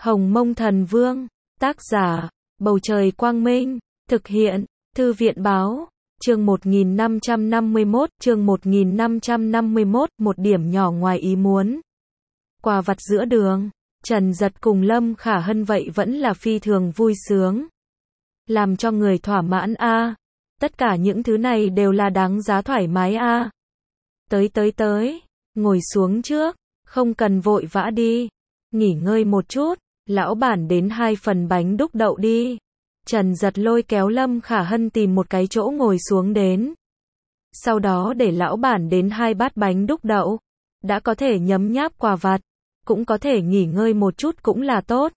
Hồng Mông Thần Vương, tác giả, Bầu Trời Quang Minh, thực hiện, Thư viện Báo, chương 1551, một điểm nhỏ ngoài ý muốn. Quà vặt giữa đường, Trần Dật cùng Lâm Khả Hân vậy vẫn là phi thường vui sướng. Làm cho người thỏa mãn a. Tất cả những thứ này đều là đáng giá thoải mái a. Tới, ngồi xuống trước, không cần vội vã đi. Nghỉ ngơi một chút, lão bản đến 2 phần bánh đúc đậu đi. Trần Dật lôi kéo Lâm Khả Hân tìm một cái chỗ ngồi xuống đến. Sau đó để lão bản đến 2 bát bánh đúc đậu. Đã có thể nhấm nháp quà vặt, cũng có thể nghỉ ngơi một chút cũng là tốt.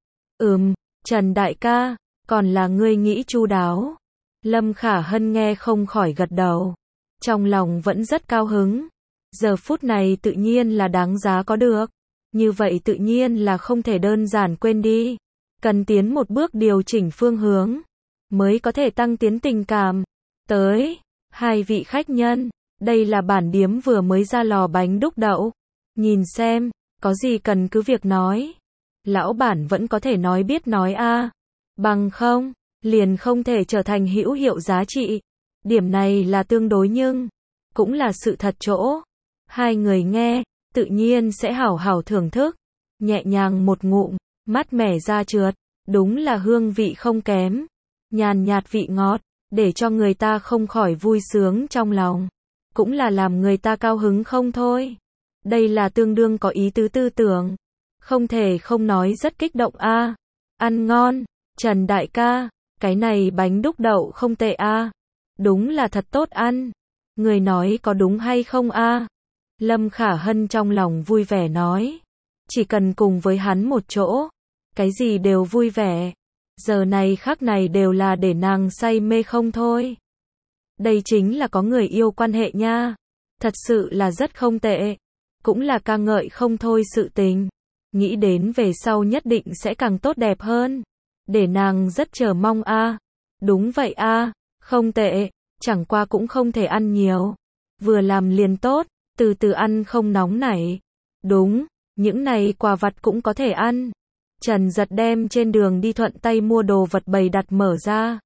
Trần đại ca, còn là ngươi nghĩ chu đáo. Lâm Khả Hân nghe không khỏi gật đầu. Trong lòng vẫn rất cao hứng. Giờ phút này tự nhiên là đáng giá có được. Như vậy tự nhiên là không thể đơn giản quên đi. Cần tiến một bước điều chỉnh phương hướng, mới có thể tăng tiến tình cảm. Tới, 2 vị khách nhân, đây là bản điếm vừa mới ra lò bánh đúc đậu. Nhìn xem, có gì cần cứ việc nói. Lão bản vẫn có thể nói biết nói a. Bằng không, liền không thể trở thành hữu hiệu giá trị. Điểm này là tương đối nhưng, cũng là sự thật chỗ. 2 người nghe, tự nhiên sẽ hảo hảo thưởng thức. Nhẹ nhàng một ngụm, mát mẻ da trượt, đúng là hương vị không kém. Nhàn nhạt vị ngọt, để cho người ta không khỏi vui sướng trong lòng. Cũng là làm người ta cao hứng không thôi. Đây là tương đương có ý tứ tư tưởng. Không thể không nói rất kích động a. Ăn ngon, Trần đại ca, cái này bánh đúc đậu không tệ a. Đúng là thật tốt ăn. Người nói có đúng hay không a? Lâm Khả Hân trong lòng vui vẻ nói. Chỉ cần cùng với hắn một chỗ, cái gì đều vui vẻ. Giờ này khắc này đều là để nàng say mê không thôi. Đây chính là có người yêu quan hệ nha. Thật sự là rất không tệ. Cũng là ca ngợi không thôi sự tình. Nghĩ đến về sau nhất định sẽ càng tốt đẹp hơn. Để nàng rất chờ mong a. Đúng vậy a, không tệ, chẳng qua cũng không thể ăn nhiều. Vừa làm liền tốt, từ từ ăn không nóng nảy. Đúng, những này quà vặt cũng có thể ăn. Trần Dật đem trên đường đi thuận tay mua đồ vật bày đặt mở ra.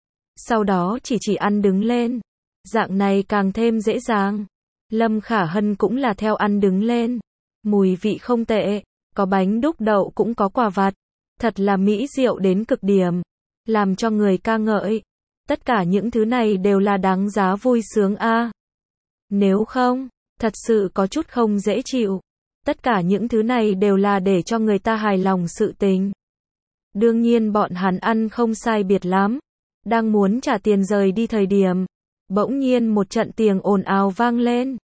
Sau đó chỉ ăn đứng lên. Dạng này càng thêm dễ dàng. Lâm Khả Hân cũng là theo ăn đứng lên. Mùi vị không tệ, có bánh đúc đậu cũng có quà vặt. Thật là mỹ diệu đến cực điểm. Làm cho người ca ngợi. Tất cả những thứ này đều là đáng giá vui sướng a. Nếu không, thật sự có chút không dễ chịu. Tất cả những thứ này đều là để cho người ta hài lòng sự tình. Đương nhiên bọn hắn ăn không sai biệt lắm. Đang muốn trả tiền rời đi thời điểm. Bỗng nhiên một trận tiếng ồn ào vang lên.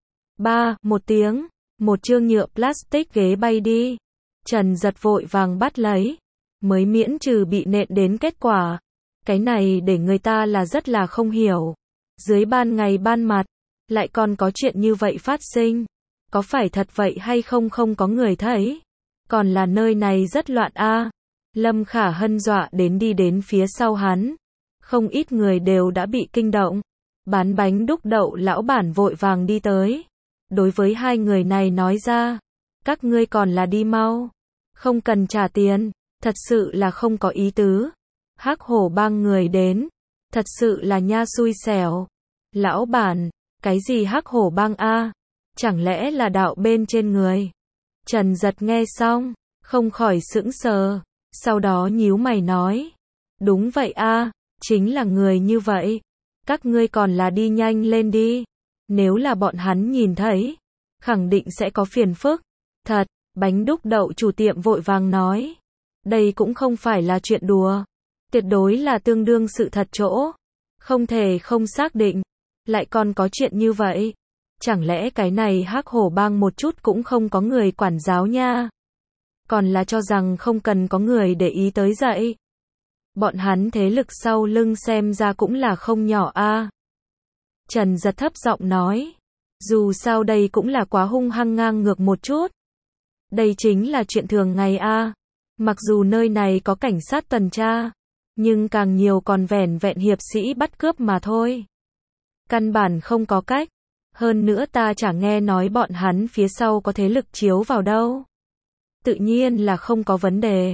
Một tiếng, một chương nhựa plastic ghế bay đi. Trần Dật vội vàng bắt lấy. Mới miễn trừ bị nện đến kết quả. Cái này để người ta là rất là không hiểu. Dưới ban ngày ban mặt, lại còn có chuyện như vậy phát sinh. Có phải thật vậy hay không không có người thấy. Còn là nơi này rất loạn a. Lâm Khả Hân dọa đến đi đến phía sau hắn. Không ít người đều đã bị kinh động. Bán bánh đúc đậu lão bản vội vàng đi tới. Đối với 2 người này nói ra. Các ngươi còn là đi mau. Không cần trả tiền. Thật sự là không có ý tứ. Hắc Hổ Bang người đến. Thật sự là nha xui xẻo. Lão bản, cái gì Hắc Hổ Bang a? Chẳng lẽ là đạo bên trên người? Trần Dật nghe xong, không khỏi sững sờ. Sau đó nhíu mày nói. Đúng vậy a, chính là người như vậy. Các ngươi còn là đi nhanh lên đi. Nếu là bọn hắn nhìn thấy, khẳng định sẽ có phiền phức. Thật, bánh đúc đậu chủ tiệm vội vàng nói. Đây cũng không phải là chuyện đùa. Tuyệt đối là tương đương sự thật chỗ. Không thể không xác định. Lại còn có chuyện như vậy. Chẳng lẽ cái này Hắc Hổ Bang một chút cũng không có người quản giáo nha. Còn là cho rằng không cần có người để ý tới vậy. Bọn hắn thế lực sau lưng xem ra cũng là không nhỏ a. Trần Dật thấp giọng nói. Dù sao đây cũng là quá hung hăng ngang ngược một chút. Đây chính là chuyện thường ngày a. Mặc dù nơi này có cảnh sát tuần tra, nhưng càng nhiều còn vẻn vẹn hiệp sĩ bắt cướp mà thôi. Căn bản không có cách. Hơn nữa ta chả nghe nói bọn hắn phía sau có thế lực chiếu vào đâu. Tự nhiên là không có vấn đề.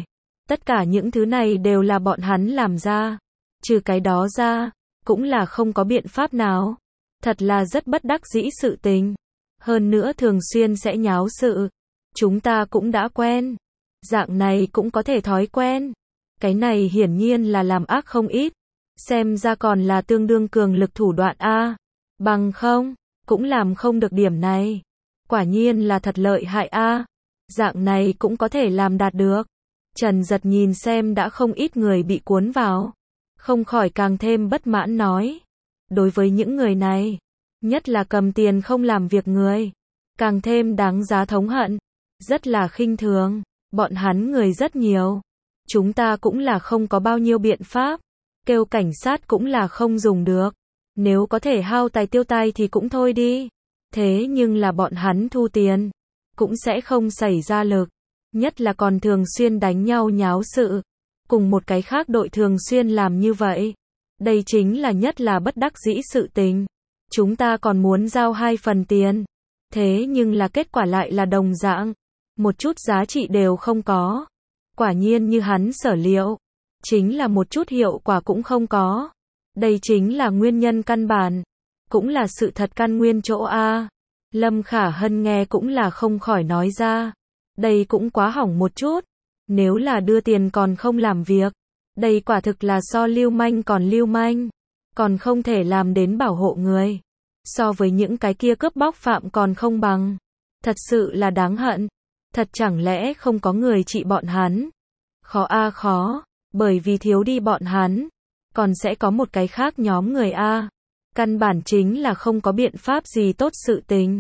Tất cả những thứ này đều là bọn hắn làm ra. Trừ cái đó ra, cũng là không có biện pháp nào. Thật là rất bất đắc dĩ sự tình. Hơn nữa thường xuyên sẽ nháo sự. Chúng ta cũng đã quen. Dạng này cũng có thể thói quen. Cái này hiển nhiên là làm ác không ít. Xem ra còn là tương đương cường lực thủ đoạn a. Bằng không, cũng làm không được điểm này. Quả nhiên là thật lợi hại a. Dạng này cũng có thể làm đạt được. Trần Giật nhìn xem đã không ít người bị cuốn vào. Không khỏi càng thêm bất mãn nói. Đối với những người này, nhất là cầm tiền không làm việc người, càng thêm đáng giá thống hận. Rất là khinh thường. Bọn hắn người rất nhiều. Chúng ta cũng là không có bao nhiêu biện pháp. Kêu cảnh sát cũng là không dùng được. Nếu có thể hao tài tiêu tai thì cũng thôi đi. Thế nhưng là bọn hắn thu tiền, cũng sẽ không xảy ra lực. Nhất là còn thường xuyên đánh nhau nháo sự. Cùng một cái khác đội thường xuyên làm như vậy. Đây chính là nhất là bất đắc dĩ sự tình. Chúng ta còn muốn giao 2 phần tiền. Thế nhưng là kết quả lại là đồng dạng. Một chút giá trị đều không có. Quả nhiên như hắn sở liệu. Chính là một chút hiệu quả cũng không có. Đây chính là nguyên nhân căn bản. Cũng là sự thật căn nguyên chỗ A. Lâm Khả Hân nghe cũng là không khỏi nói ra. Đây cũng quá hỏng một chút. Nếu là đưa tiền còn không làm việc. Đây quả thực là so lưu manh còn lưu manh. Còn không thể làm đến bảo hộ người. So với những cái kia cướp bóc phạm còn không bằng. Thật sự là đáng hận. Thật chẳng lẽ không có người trị bọn hắn? Khó a khó. Bởi vì thiếu đi bọn hắn. Còn sẽ có một cái khác nhóm người a. Căn bản chính là không có biện pháp gì tốt sự tình.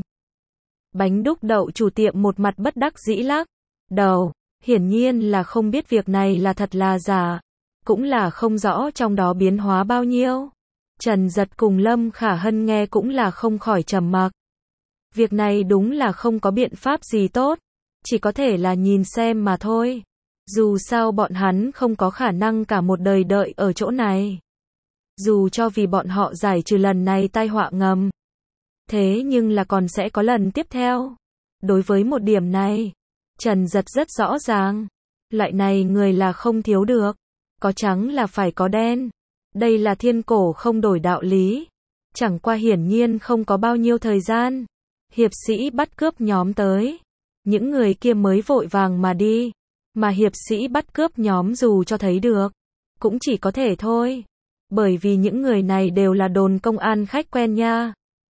Bánh đúc đậu chủ tiệm một mặt bất đắc dĩ lắc đầu. Hiển nhiên là không biết việc này là thật là giả. Cũng là không rõ trong đó biến hóa bao nhiêu. Trần Giật cùng Lâm Khả Hân nghe cũng là không khỏi trầm mặc. Việc này đúng là không có biện pháp gì tốt. Chỉ có thể là nhìn xem mà thôi. Dù sao bọn hắn không có khả năng cả một đời đợi ở chỗ này. Dù cho vì bọn họ giải trừ lần này tai họa ngầm. Thế nhưng là còn sẽ có lần tiếp theo. Đối với một điểm này, Trần Giật rất rõ ràng. Loại này người là không thiếu được. Có trắng là phải có đen. Đây là thiên cổ không đổi đạo lý. Chẳng qua hiển nhiên không có bao nhiêu thời gian. Hiệp sĩ bắt cướp nhóm tới. Những người kia mới vội vàng mà đi. Mà hiệp sĩ bắt cướp nhóm dù cho thấy được. Cũng chỉ có thể thôi. Bởi vì những người này đều là đồn công an khách quen nha.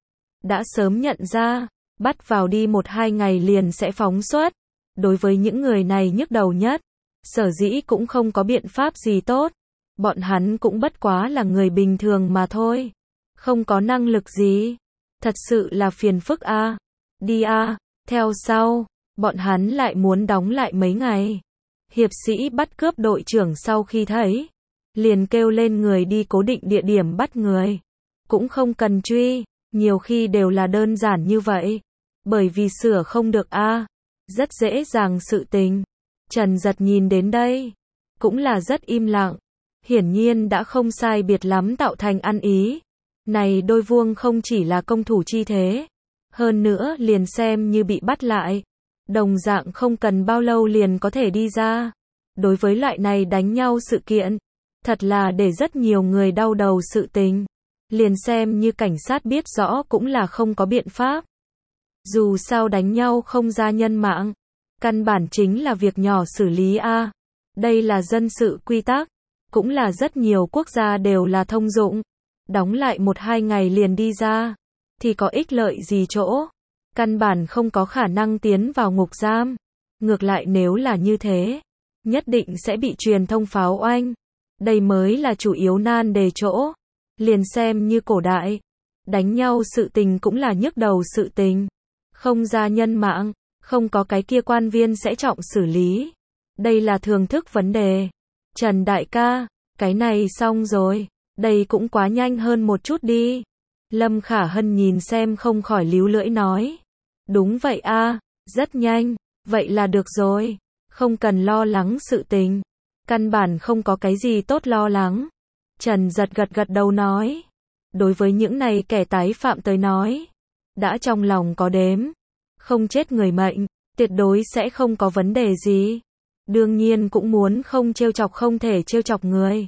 Đã sớm nhận ra. Bắt vào đi 1-2 ngày liền sẽ phóng xuất. Đối với những người này nhức đầu nhất. Sở dĩ cũng không có biện pháp gì tốt. Bọn hắn cũng bất quá là người bình thường mà thôi. Không có năng lực gì. Thật sự là phiền phức a. Đi a. Theo sau, bọn hắn lại muốn đóng lại mấy ngày. Hiệp sĩ bắt cướp đội trưởng sau khi thấy, liền kêu lên người đi cố định địa điểm bắt người. Cũng không cần truy, nhiều khi đều là đơn giản như vậy. Bởi vì sửa không được a. Rất dễ dàng sự tình. Trần Giật nhìn đến đây, cũng là rất im lặng. Hiển nhiên đã không sai biệt lắm tạo thành ăn ý. Này đôi vuông không chỉ là công thủ chi thế. Hơn nữa liền xem như bị bắt lại. Đồng dạng không cần bao lâu liền có thể đi ra. Đối với loại này đánh nhau sự kiện. Thật là để rất nhiều người đau đầu sự tình. Liền xem như cảnh sát biết rõ cũng là không có biện pháp. Dù sao đánh nhau không ra nhân mạng. Căn bản chính là việc nhỏ xử lý a. Đây là dân sự quy tắc. Cũng là rất nhiều quốc gia đều là thông dụng. Đóng lại 1-2 ngày liền đi ra. Thì có ích lợi gì chỗ. Căn bản không có khả năng tiến vào ngục giam. Ngược lại nếu là như thế, nhất định sẽ bị truyền thông pháo oanh. Đây mới là chủ yếu nan đề chỗ. Liền xem như cổ đại. Đánh nhau sự tình cũng là nhức đầu sự tình. Không ra nhân mạng. Không có cái kia quan viên sẽ trọng xử lý. Đây là thường thức vấn đề. Trần đại ca, cái này xong rồi. Đây cũng quá nhanh hơn một chút đi. Lâm Khả Hân nhìn xem không khỏi líu lưỡi nói. Đúng vậy a, rất nhanh. Vậy là được rồi. Không cần lo lắng sự tình. Căn bản không có cái gì tốt lo lắng. Trần Giật gật đầu nói. Đối với những này kẻ tái phạm tới nói. Đã trong lòng có đếm. Không chết người mệnh. Tuyệt đối sẽ không có vấn đề gì. Đương nhiên cũng muốn không trêu chọc không thể trêu chọc người.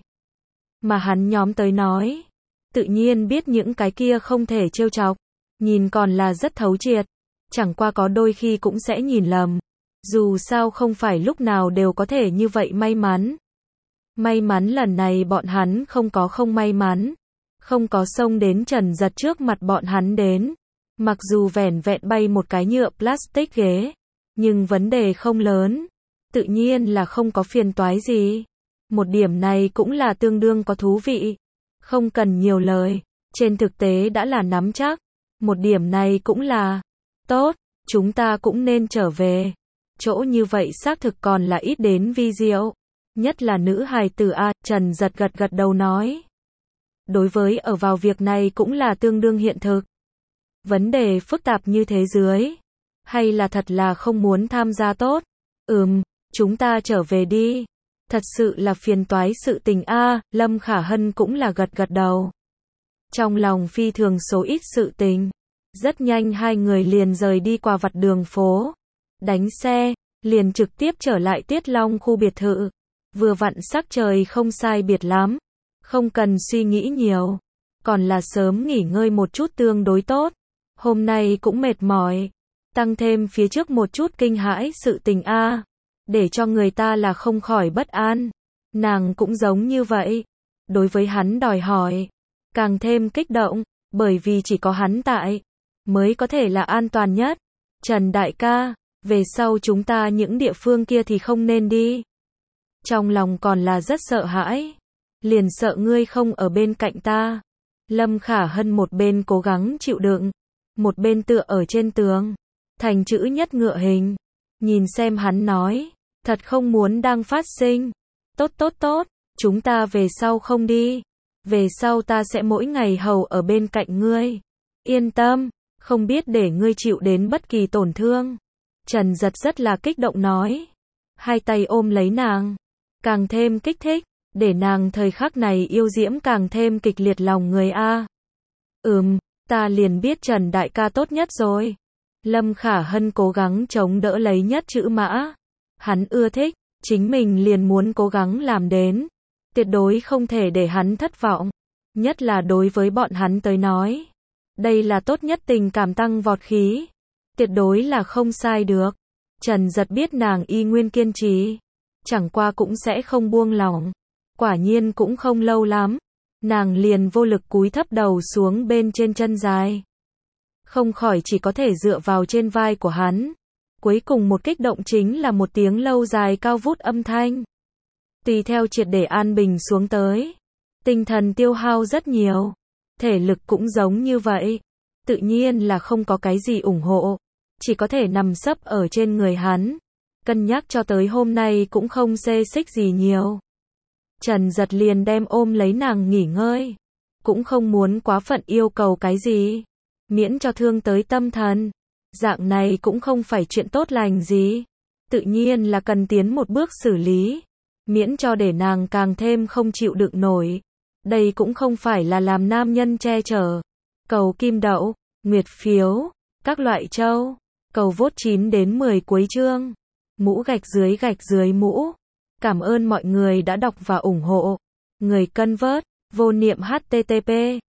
Mà hắn nhóm tới nói. Tự nhiên biết những cái kia không thể trêu chọc. Nhìn còn là rất thấu triệt. Chẳng qua có đôi khi cũng sẽ nhìn lầm. Dù sao không phải lúc nào đều có thể như vậy may mắn. May mắn lần này bọn hắn không may mắn. Không có xông đến Trần Giật trước mặt bọn hắn đến. Mặc dù vẻn vẹn bay một cái nhựa plastic ghế. Nhưng vấn đề không lớn. Tự nhiên là không có phiền toái gì. Một điểm này cũng là tương đương có thú vị. Không cần nhiều lời. Trên thực tế đã là nắm chắc. Một điểm này cũng là tốt. Chúng ta cũng nên trở về. Chỗ như vậy xác thực còn là ít đến vi diệu. Nhất là nữ hài tử A. Trần Giật gật đầu nói. Đối với ở vào việc này cũng là tương đương hiện thực. Vấn đề phức tạp như thế dưới. Hay là thật là không muốn tham gia tốt. Chúng ta trở về đi. Thật sự là phiền toái sự tình A. Lâm Khả Hân cũng là gật đầu. Trong lòng phi thường số ít sự tình. Rất nhanh hai người liền rời đi qua vặt đường phố. Đánh xe, liền trực tiếp trở lại Tiết Long khu biệt thự. Vừa vặn sắc trời không sai biệt lắm. Không cần suy nghĩ nhiều. Còn là sớm nghỉ ngơi một chút tương đối tốt. Hôm nay cũng mệt mỏi. Tăng thêm phía trước một chút kinh hãi sự tình A. Để cho người ta là không khỏi bất an. Nàng cũng giống như vậy. Đối với hắn đòi hỏi. Càng thêm kích động. Bởi vì chỉ có hắn tại. Mới có thể là an toàn nhất. Trần đại ca. Về sau chúng ta những địa phương kia thì không nên đi. Trong lòng còn là rất sợ hãi. Liền sợ ngươi không ở bên cạnh ta. Lâm Khả Hân một bên cố gắng chịu đựng. Một bên tựa ở trên tường. Thành chữ nhất ngựa hình. Nhìn xem hắn nói. Thật không muốn đang phát sinh. Tốt. Chúng ta về sau không đi. Về sau ta sẽ mỗi ngày hầu ở bên cạnh ngươi. Yên tâm. Không biết để ngươi chịu đến bất kỳ tổn thương. Trần Giật rất là kích động nói. Hai tay ôm lấy nàng. Càng thêm kích thích. Để nàng thời khắc này yêu diễm càng thêm kịch liệt lòng người A. Ta liền biết Trần đại ca tốt nhất rồi. Lâm Khả Hân cố gắng chống đỡ lấy nhất chữ mã. Hắn ưa thích, chính mình liền muốn cố gắng làm đến. Tuyệt đối không thể để hắn thất vọng. Nhất là đối với bọn hắn tới nói. Đây là tốt nhất tình cảm tăng vọt khí. Tuyệt đối là không sai được. Trần Giật biết nàng y nguyên kiên trì. Chẳng qua cũng sẽ không buông lỏng. Quả nhiên cũng không lâu lắm. Nàng liền vô lực cúi thấp đầu xuống bên trên chân dài. Không khỏi chỉ có thể dựa vào trên vai của hắn. Cuối cùng một kích động chính là một tiếng lâu dài cao vút âm thanh. Tùy theo triệt để an bình xuống tới. Tinh thần tiêu hao rất nhiều. Thể lực cũng giống như vậy. Tự nhiên là không có cái gì ủng hộ. Chỉ có thể nằm sấp ở trên người hắn. Cân nhắc cho tới hôm nay cũng không xê xích gì nhiều. Trần Giật liền đem ôm lấy nàng nghỉ ngơi. Cũng không muốn quá phận yêu cầu cái gì. Miễn cho thương tới tâm thần. Dạng này cũng không phải chuyện tốt lành gì. Tự nhiên là cần tiến một bước xử lý. Miễn cho để nàng càng thêm không chịu đựng nổi. Đây cũng không phải là làm nam nhân che chở. Cầu kim đậu, nguyệt phiếu, các loại châu. Cầu vote 9 đến 10 cuối chương. Mũ gạch dưới mũ. Cảm ơn mọi người đã đọc và ủng hộ. Người cân vớt, vô niệm http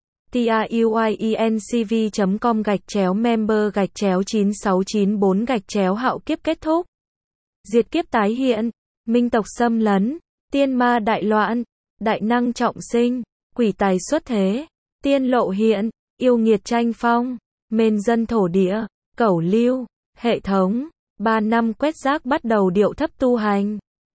tiuyencv.com/member/9694 hạo kiếp kết thúc. Diệt kiếp tái hiện, minh tộc xâm lấn, tiên ma đại loạn, đại năng trọng sinh, quỷ tài xuất thế, tiên lộ hiện, yêu nghiệt tranh phong, mên dân thổ địa, cẩu lưu, hệ thống, 3 năm quét rác bắt đầu điệu thấp tu hành.